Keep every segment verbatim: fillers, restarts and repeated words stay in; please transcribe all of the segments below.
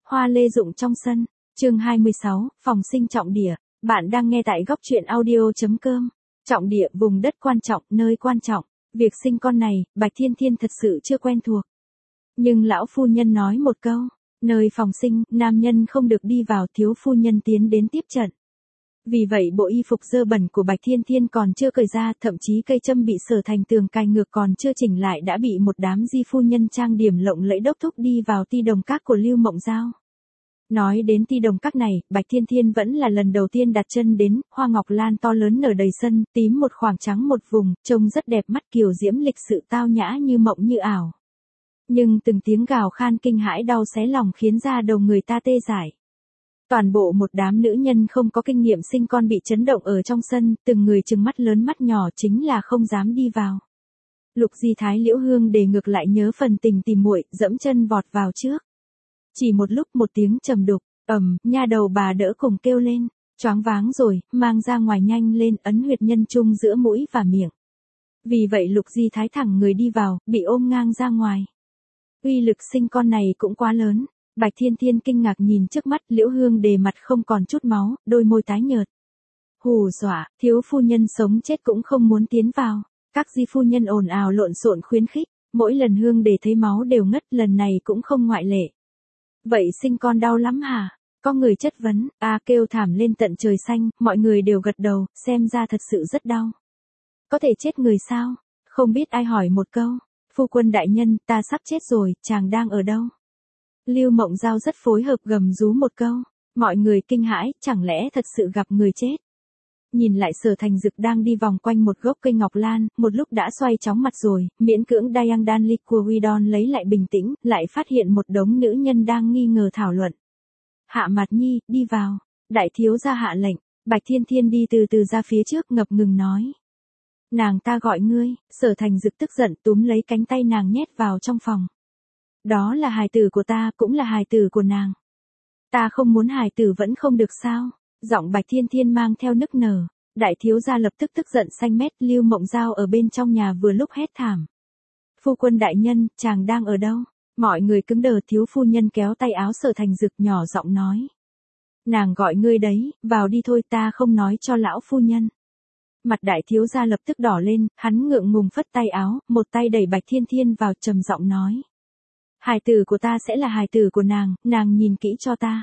Hoa lê rụng trong sân, chương hai mươi sáu, phòng sinh trọng địa. Bạn đang nghe tại góc truyện audio.com. Trọng địa, vùng đất quan trọng, nơi quan trọng. Việc sinh con này, Bạch Thiên Thiên thật sự chưa quen thuộc. Nhưng lão phu nhân nói một câu, nơi phòng sinh, nam nhân không được đi vào, thiếu phu nhân tiến đến tiếp trận. Vì vậy bộ y phục dơ bẩn của Bạch Thiên Thiên còn chưa cởi ra, thậm chí cây châm bị Sở Thành Tường cài ngược còn chưa chỉnh lại đã bị một đám di phu nhân trang điểm lộng lẫy đốc thúc đi vào ti đồng các của Lưu Mộng Giao. Nói đến ti đồng các này, Bạch Thiên Thiên vẫn là lần đầu tiên đặt chân đến, hoa ngọc lan to lớn nở đầy sân, tím một khoảng trắng một vùng, trông rất đẹp mắt, kiều diễm lịch sự tao nhã như mộng như ảo. Nhưng từng tiếng gào khan kinh hãi đau xé lòng khiến da đầu người ta tê dại. Toàn bộ một đám nữ nhân không có kinh nghiệm sinh con bị chấn động ở trong sân, từng người trừng mắt lớn mắt nhỏ chính là không dám đi vào. Lục Di Thái Liễu Hương Đề ngược lại nhớ phần tình tìm muội, dẫm chân vọt vào trước. Chỉ một lúc một tiếng trầm đục, ầm, nha đầu bà đỡ cùng kêu lên, choáng váng rồi, mang ra ngoài nhanh lên, ấn huyệt nhân trung giữa mũi và miệng. Vì vậy Lục Di Thái thẳng người đi vào, bị ôm ngang ra ngoài. Uy lực sinh con này cũng quá lớn. Bạch Thiên Thiên kinh ngạc nhìn trước mắt, Liễu Hương Đề mặt không còn chút máu, đôi môi tái nhợt. Hù dọa, thiếu phu nhân sống chết cũng không muốn tiến vào. Các di phu nhân ồn ào lộn xộn khuyến khích, mỗi lần Hương Đề thấy máu đều ngất, lần này cũng không ngoại lệ. Vậy sinh con đau lắm hả? Có người chất vấn, a kêu thảm lên tận trời xanh, mọi người đều gật đầu, xem ra thật sự rất đau. Có thể chết người sao? Không biết ai hỏi một câu. Phu quân đại nhân, ta sắp chết rồi, chàng đang ở đâu? Lưu Mộng Giao rất phối hợp gầm rú một câu, mọi người kinh hãi, chẳng lẽ thật sự gặp người chết. Nhìn lại Sở Thành Dực đang đi vòng quanh một gốc cây ngọc lan, một lúc đã xoay chóng mặt rồi, miễn cưỡng Dayang Đan Ly của Widon lấy lại bình tĩnh, lại phát hiện một đống nữ nhân đang nghi ngờ thảo luận. Hạ Mạt Nhi, đi vào, đại thiếu gia hạ lệnh, Bạch Thiên Thiên đi từ từ ra phía trước ngập ngừng nói. Nàng ta gọi ngươi, Sở Thành Dực tức giận túm lấy cánh tay nàng nhét vào trong phòng. Đó là hài tử của ta, cũng là hài tử của nàng. Ta không muốn hài tử vẫn không được sao? Giọng Bạch Thiên Thiên mang theo nức nở. Đại thiếu gia lập tức tức giận xanh mét, Lưu Mộng Giao ở bên trong nhà vừa lúc hét thảm. Phu quân đại nhân, chàng đang ở đâu? Mọi người cứng đờ, thiếu phu nhân kéo tay áo Sở Thành Dực nhỏ giọng nói. Nàng gọi ngươi đấy, vào đi thôi, ta không nói cho lão phu nhân. Mặt đại thiếu gia lập tức đỏ lên, hắn ngượng ngùng phất tay áo, một tay đẩy Bạch Thiên Thiên vào, trầm giọng nói. Hài tử của ta sẽ là hài tử của nàng, nàng nhìn kỹ cho ta.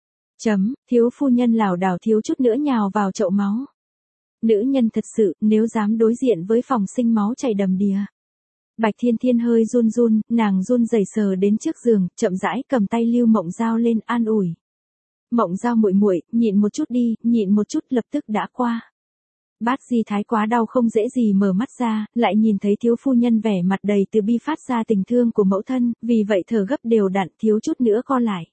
Chấm, thiếu phu nhân lảo đảo thiếu chút nữa nhào vào chậu máu. Nữ nhân thật sự, nếu dám đối diện với phòng sinh máu chảy đầm đìa. Bạch Thiên Thiên hơi run run, nàng run rẩy sờ đến trước giường, chậm rãi cầm tay Lưu Mộng Giao lên an ủi. Mộng Giao muội muội, nhịn một chút đi, nhịn một chút, lập tức đã qua. Bát Di Thái quá đau không dễ gì mở mắt ra, lại nhìn thấy thiếu phu nhân vẻ mặt đầy từ bi phát ra tình thương của mẫu thân, vì vậy thở gấp đều đặn, thiếu chút nữa co lại.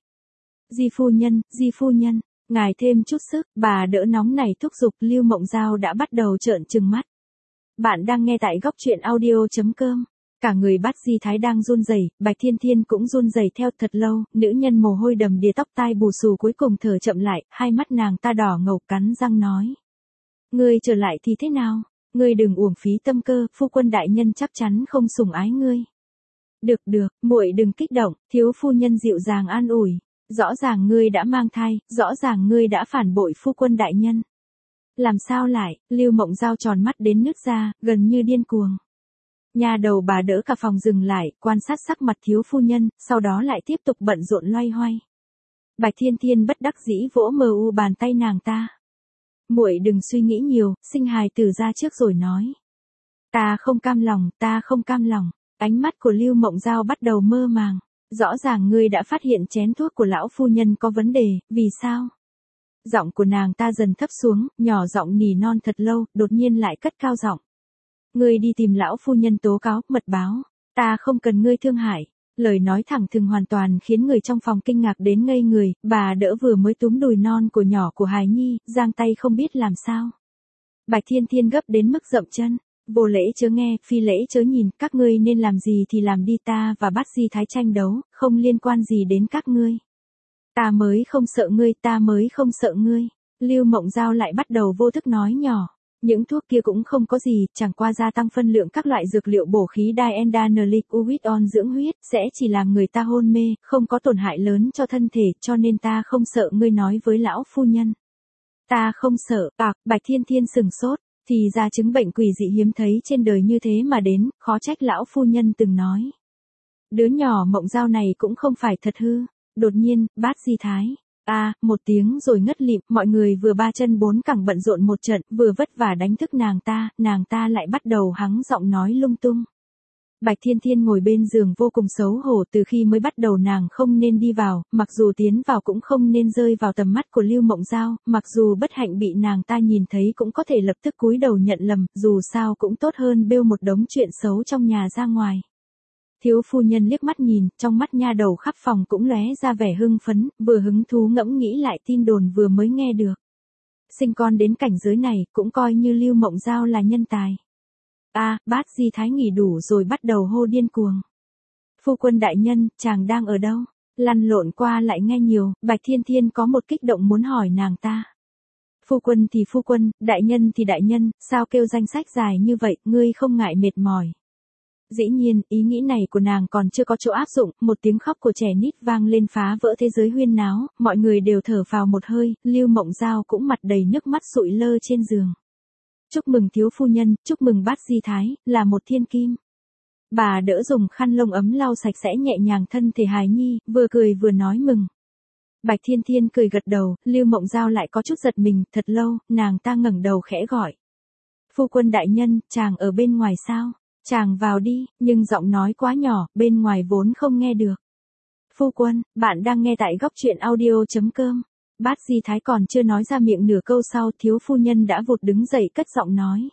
Di phu nhân, Di phu nhân, ngài thêm chút sức, bà đỡ nóng này thúc giục. Lưu Mộng Giao đã bắt đầu trợn trừng mắt. Bạn đang nghe tại góc truyện audio.com. Cả người Bát Di Thái đang run rẩy, Bạch Thiên Thiên cũng run rẩy theo. Thật lâu, nữ nhân mồ hôi đầm đìa tóc tai bù xù cuối cùng thở chậm lại, hai mắt nàng ta đỏ ngầu cắn răng nói. Ngươi trở lại thì thế nào? Ngươi đừng uổng phí tâm cơ, phu quân đại nhân chắc chắn không sủng ái ngươi. Được được, muội đừng kích động, thiếu phu nhân dịu dàng an ủi. Rõ ràng ngươi đã mang thai, rõ ràng ngươi đã phản bội phu quân đại nhân. Làm sao lại? Lưu Mộng Giao tròn mắt đến nứt ra, gần như điên cuồng. Nhà đầu bà đỡ cả phòng dừng lại, quan sát sắc mặt thiếu phu nhân, sau đó lại tiếp tục bận rộn loay hoay. Bạch Thiên Thiên bất đắc dĩ vỗ mờ u bàn tay nàng ta. Muội đừng suy nghĩ nhiều, sinh hài tử ra trước rồi nói. Ta không cam lòng, ta không cam lòng. Ánh mắt của Lưu Mộng Giao bắt đầu mơ màng. Rõ ràng ngươi đã phát hiện chén thuốc của lão phu nhân có vấn đề, vì sao? Giọng của nàng ta dần thấp xuống, nhỏ giọng nỉ non thật lâu, đột nhiên lại cất cao giọng. Ngươi đi tìm lão phu nhân tố cáo, mật báo. Ta không cần ngươi thương hại. Lời nói thẳng thừng hoàn toàn khiến người trong phòng kinh ngạc đến ngây người, bà đỡ vừa mới túm đùi non của nhỏ của hài nhi, giang tay không biết làm sao. Bạch Thiên Thiên gấp đến mức dậm chân, vô lễ chớ nghe, phi lễ chớ nhìn, các ngươi nên làm gì thì làm đi, ta và Bát Di Thái tranh đấu, không liên quan gì đến các ngươi. Ta mới không sợ ngươi, ta mới không sợ ngươi. Lưu Mộng Giao lại bắt đầu vô thức nói nhỏ, Những thuốc kia cũng không có gì, chẳng qua gia tăng phân lượng các loại dược liệu bổ khí Diendanelic Uit on dưỡng huyết, sẽ chỉ làm người ta hôn mê, không có tổn hại lớn cho thân thể, cho nên ta không sợ ngươi nói với lão phu nhân. Ta không sợ, à, Bạch Thiên Thiên sừng sốt, thì ra chứng bệnh quỷ dị hiếm thấy trên đời như thế mà đến, khó trách lão phu nhân từng nói. Đứa nhỏ Mộng Giao này cũng không phải thật hư. Đột nhiên, Bát Di Thái. A, à, một tiếng rồi ngất lịm, mọi người vừa ba chân bốn cẳng bận rộn một trận, vừa vất vả đánh thức nàng ta, nàng ta lại bắt đầu hắng giọng nói lung tung. Bạch Thiên Thiên ngồi bên giường vô cùng xấu hổ, từ khi mới bắt đầu nàng không nên đi vào, mặc dù tiến vào cũng không nên rơi vào tầm mắt của Lưu Mộng Giao, mặc dù bất hạnh bị nàng ta nhìn thấy cũng có thể lập tức cúi đầu nhận lầm, dù sao cũng tốt hơn bêu một đống chuyện xấu trong nhà ra ngoài. Thiếu phu nhân liếc mắt nhìn, trong mắt nha đầu khắp phòng cũng lóe ra vẻ hưng phấn, vừa hứng thú ngẫm nghĩ lại tin đồn vừa mới nghe được. Sinh con đến cảnh giới này, cũng coi như Lưu Mộng Giao là nhân tài. A, à, Bát Di Thái nghỉ đủ rồi bắt đầu hô điên cuồng. Phu quân đại nhân, chàng đang ở đâu? Lăn lộn qua lại nghe nhiều, Bạch Thiên Thiên có một kích động muốn hỏi nàng ta. Phu quân thì phu quân, đại nhân thì đại nhân, sao kêu danh sách dài như vậy, ngươi không ngại mệt mỏi. Dĩ nhiên, ý nghĩ này của nàng còn chưa có chỗ áp dụng, một tiếng khóc của trẻ nít vang lên phá vỡ thế giới huyên náo, mọi người đều thở phào một hơi, Lưu Mộng Giao cũng mặt đầy nước mắt sụi lơ trên giường. Chúc mừng thiếu phu nhân, chúc mừng Bát Di Thái, là một thiên kim. Bà đỡ dùng khăn lông ấm lau sạch sẽ nhẹ nhàng thân thể hài nhi, vừa cười vừa nói mừng. Bạch Thiên Thiên cười gật đầu, Lưu Mộng Giao lại có chút giật mình, thật lâu, nàng ta ngẩng đầu khẽ gọi. Phu quân đại nhân, chàng ở bên ngoài sao? Chàng vào đi, nhưng giọng nói quá nhỏ, bên ngoài vốn không nghe được. Phu quân, bạn đang nghe tại góc truyện audio.com. Bát Di Thái còn chưa nói ra miệng nửa câu sau, thiếu phu nhân đã vụt đứng dậy cất giọng nói.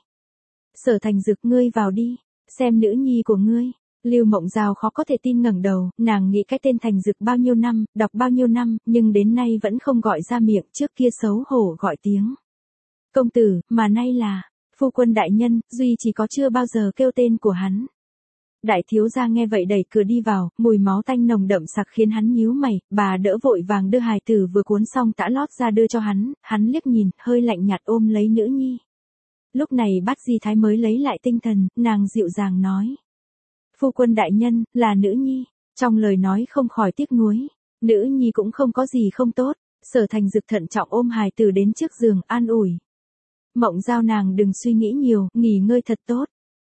Sở Thành Dực, ngươi vào đi, xem nữ nhi của ngươi. Lưu Mộng Giao khó có thể tin ngẩng đầu, nàng nghĩ cái tên Thành Dực bao nhiêu năm, đọc bao nhiêu năm, nhưng đến nay vẫn không gọi ra miệng, trước kia xấu hổ gọi tiếng. Công tử, mà nay là... Phu quân đại nhân, duy chỉ có chưa bao giờ kêu tên của hắn. Đại thiếu gia nghe vậy đẩy cửa đi vào, mùi máu tanh nồng đậm sặc khiến hắn nhíu mày, bà đỡ vội vàng đưa hài tử vừa cuốn xong tã lót ra đưa cho hắn, hắn liếc nhìn, hơi lạnh nhạt ôm lấy nữ nhi. Lúc này Bát Di Thái mới lấy lại tinh thần, nàng dịu dàng nói. Phu quân đại nhân, là nữ nhi, trong lời nói không khỏi tiếc nuối, nữ nhi cũng không có gì không tốt, Sở Thành Dực thận trọng ôm hài tử đến trước giường an ủi. Mộng Giao nàng đừng suy nghĩ nhiều, nghỉ ngơi thật tốt.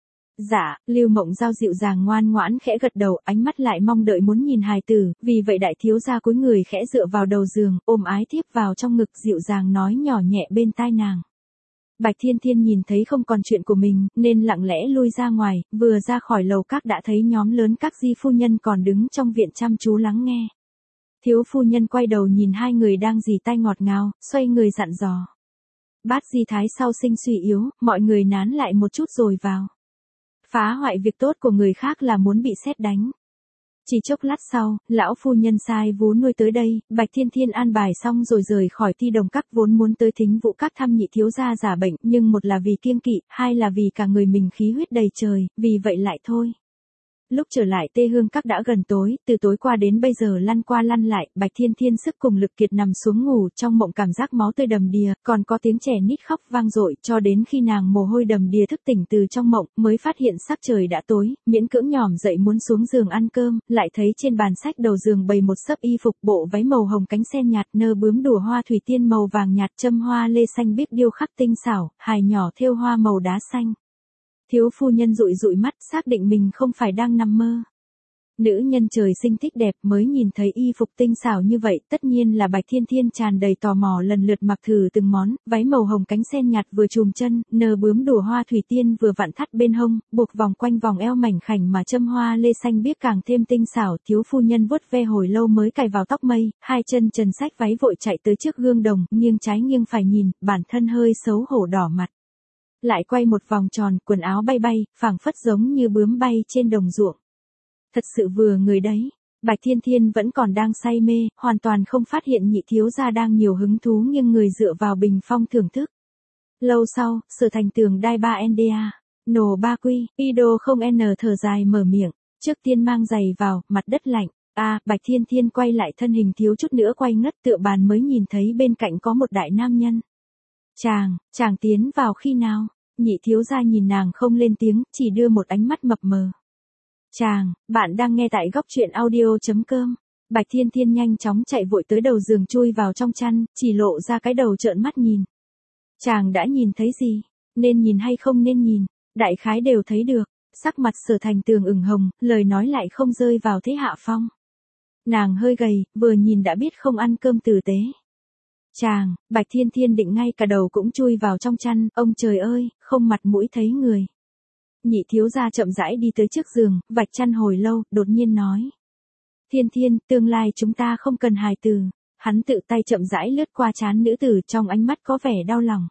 Dạ, Lưu Mộng Giao dịu dàng ngoan ngoãn khẽ gật đầu, ánh mắt lại mong đợi muốn nhìn hài tử, vì vậy đại thiếu gia cúi người khẽ dựa vào đầu giường, ôm ái thiếp vào trong ngực dịu dàng nói nhỏ nhẹ bên tai nàng. Bạch Thiên Thiên nhìn thấy không còn chuyện của mình, nên lặng lẽ lui ra ngoài, vừa ra khỏi lầu các đã thấy nhóm lớn các di phu nhân còn đứng trong viện chăm chú lắng nghe. Thiếu phu nhân quay đầu nhìn hai người đang rỉ tai ngọt ngào, xoay người dặn dò. Bát Di Thái sau sinh suy yếu, mọi người nán lại một chút rồi vào. Phá hoại việc tốt của người khác là muốn bị sét đánh. Chỉ chốc lát sau, lão phu nhân sai vú nuôi tới đây, Bạch Thiên Thiên an bài xong rồi rời khỏi Ti Đồng Các vốn muốn tới Thính Vũ Các thăm nhị thiếu gia giả bệnh, nhưng một là vì kiêng kỵ, hai là vì cả người mình khí huyết đầy trời, vì vậy lại thôi. Lúc trở lại Tê Hương Các đã gần tối, từ tối qua đến bây giờ lăn qua lăn lại, Bạch Thiên Thiên sức cùng lực kiệt nằm xuống ngủ, trong mộng cảm giác máu tươi đầm đìa, còn có tiếng trẻ nít khóc vang dội, cho đến khi nàng mồ hôi đầm đìa thức tỉnh từ trong mộng, mới phát hiện sắc trời đã tối, miễn cưỡng nhỏm dậy muốn xuống giường ăn cơm, lại thấy trên bàn sách đầu giường bày một xấp y phục, bộ váy màu hồng cánh sen nhạt, nơ bướm đùa hoa thủy tiên màu vàng nhạt, châm hoa lê xanh biếc điêu khắc tinh xảo, hài nhỏ thêu hoa màu đá xanh. Thiếu phu nhân dụi dụi mắt, xác định mình không phải đang nằm mơ. Nữ nhân trời sinh thích đẹp, mới nhìn thấy y phục tinh xảo như vậy, tất nhiên là Bạch Thiên Thiên tràn đầy tò mò lần lượt mặc thử từng món, váy màu hồng cánh sen nhạt vừa chùm chân, nơ bướm đùa hoa thủy tiên vừa vặn thắt bên hông, buộc vòng quanh vòng eo mảnh khảnh mà châm hoa lê xanh biếc càng thêm tinh xảo. Thiếu phu nhân vuốt ve hồi lâu mới cài vào tóc mây, hai chân trần xách váy vội chạy tới trước gương đồng, nghiêng trái nghiêng phải nhìn, bản thân hơi xấu hổ đỏ mặt. Lại quay một vòng tròn, quần áo bay bay, phảng phất giống như bướm bay trên đồng ruộng. Thật sự vừa người đấy. Bạch Thiên Thiên vẫn còn đang say mê, hoàn toàn không phát hiện nhị thiếu gia đang nhiều hứng thú nghiêng người dựa vào bình phong thưởng thức. Lâu sau, Sở Thành Tường đai ba en đê a, nổ ba quy, Ido không n thở dài mở miệng, trước tiên mang giày vào, mặt đất lạnh. A, à, Bạch Thiên Thiên quay lại thân hình thiếu chút nữa quay ngất tựa bàn mới nhìn thấy bên cạnh có một đại nam nhân. Chàng, chàng tiến vào khi nào? Nhị thiếu gia nhìn nàng không lên tiếng, chỉ đưa một ánh mắt mập mờ. Chàng, bạn đang nghe tại góc truyện audio.com. Bạch Thiên Thiên nhanh chóng chạy vội tới đầu giường chui vào trong chăn, chỉ lộ ra cái đầu trợn mắt nhìn. Chàng đã nhìn thấy gì? Nên nhìn hay không nên nhìn? Đại khái đều thấy được. Sắc mặt Sở Thành Tường ửng hồng, lời nói lại không rơi vào thế hạ phong. Nàng hơi gầy, vừa nhìn đã biết không ăn cơm tử tế. Chàng, Bạch Thiên Thiên định ngay cả đầu cũng chui vào trong chăn, ông trời ơi, không mặt mũi thấy người. Nhị thiếu gia chậm rãi đi tới trước giường, vạch chăn hồi lâu, đột nhiên nói. Thiên Thiên, tương lai chúng ta không cần hài tử. Hắn tự tay chậm rãi lướt qua trán nữ tử, trong ánh mắt có vẻ đau lòng.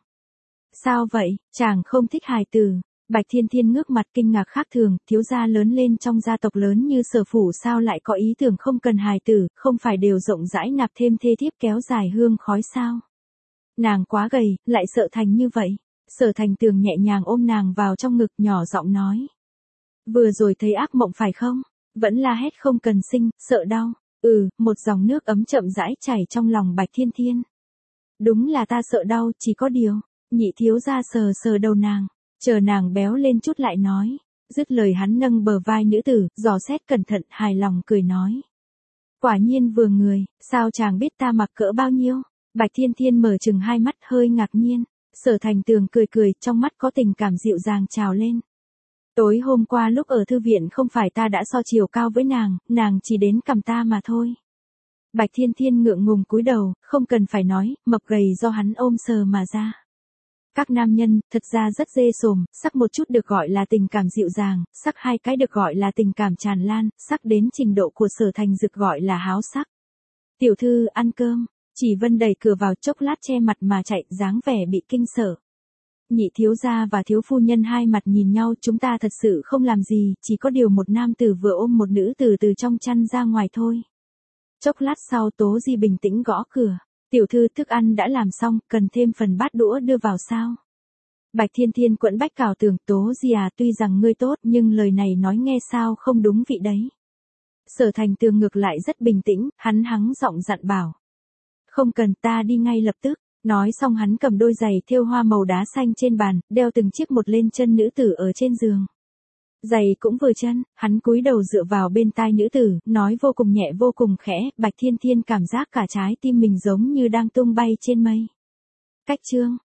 Sao vậy, chàng không thích hài tử? Bạch Thiên Thiên ngước mặt kinh ngạc khác thường, thiếu gia lớn lên trong gia tộc lớn như Sở phủ sao lại có ý tưởng không cần hài tử, không phải đều rộng rãi nạp thêm thê thiếp kéo dài hương khói sao? Nàng quá gầy, lại sợ thành như vậy. Sở Thành Tường nhẹ nhàng ôm nàng vào trong ngực, nhỏ giọng nói. Vừa rồi thấy ác mộng phải không? Vẫn la hét không cần sinh, sợ đau. Ừ, một dòng nước ấm chậm rãi chảy trong lòng Bạch Thiên Thiên. Đúng là ta sợ đau, chỉ có điều. Nhị thiếu gia sờ sờ đầu nàng. Chờ nàng béo lên chút lại nói. Dứt lời hắn nâng bờ vai nữ tử, dò xét cẩn thận, hài lòng cười nói. Quả nhiên vừa người, sao chàng biết ta mặc cỡ bao nhiêu? Bạch Thiên Thiên mở chừng hai mắt hơi ngạc nhiên. Sở Thành Tường cười cười, trong mắt có tình cảm dịu dàng trào lên. Tối hôm qua lúc ở thư viện không phải ta đã so chiều cao với nàng, nàng chỉ đến cầm ta mà thôi. Bạch Thiên Thiên ngượng ngùng cúi đầu, không cần phải nói, mập gầy do hắn ôm sờ mà ra. Các nam nhân, thật ra rất dê sồm, sắc một chút được gọi là tình cảm dịu dàng, sắc hai cái được gọi là tình cảm tràn lan, sắc đến trình độ của Sở Thành Dực gọi là háo sắc. Tiểu thư, ăn cơm. Chỉ Vân đẩy cửa vào, chốc lát che mặt mà chạy, dáng vẻ bị kinh sợ. Nhị thiếu gia và thiếu phu nhân hai mặt nhìn nhau, chúng ta thật sự không làm gì, chỉ có điều một nam tử vừa ôm một nữ tử từ trong chăn ra ngoài thôi. Chốc lát sau Tố Di bình tĩnh gõ cửa. Tiểu thư, thức ăn đã làm xong, cần thêm phần bát đũa đưa vào sao? Bạch Thiên Thiên quẫn bách cào tường, Tố Di à, tuy rằng ngươi tốt nhưng lời này nói nghe sao không đúng vị đấy. Sở Thành Tường ngược lại rất bình tĩnh, hắn hắng giọng dặn bảo. Không cần, ta đi ngay lập tức. Nói xong hắn cầm đôi giày thêu hoa màu đá xanh trên bàn, đeo từng chiếc một lên chân nữ tử ở trên giường. Giày cũng vừa chân, hắn cúi đầu dựa vào bên tai nữ tử, nói vô cùng nhẹ vô cùng khẽ, Bạch Thiên Thiên cảm giác cả trái tim mình giống như đang tung bay trên mây. Cách chương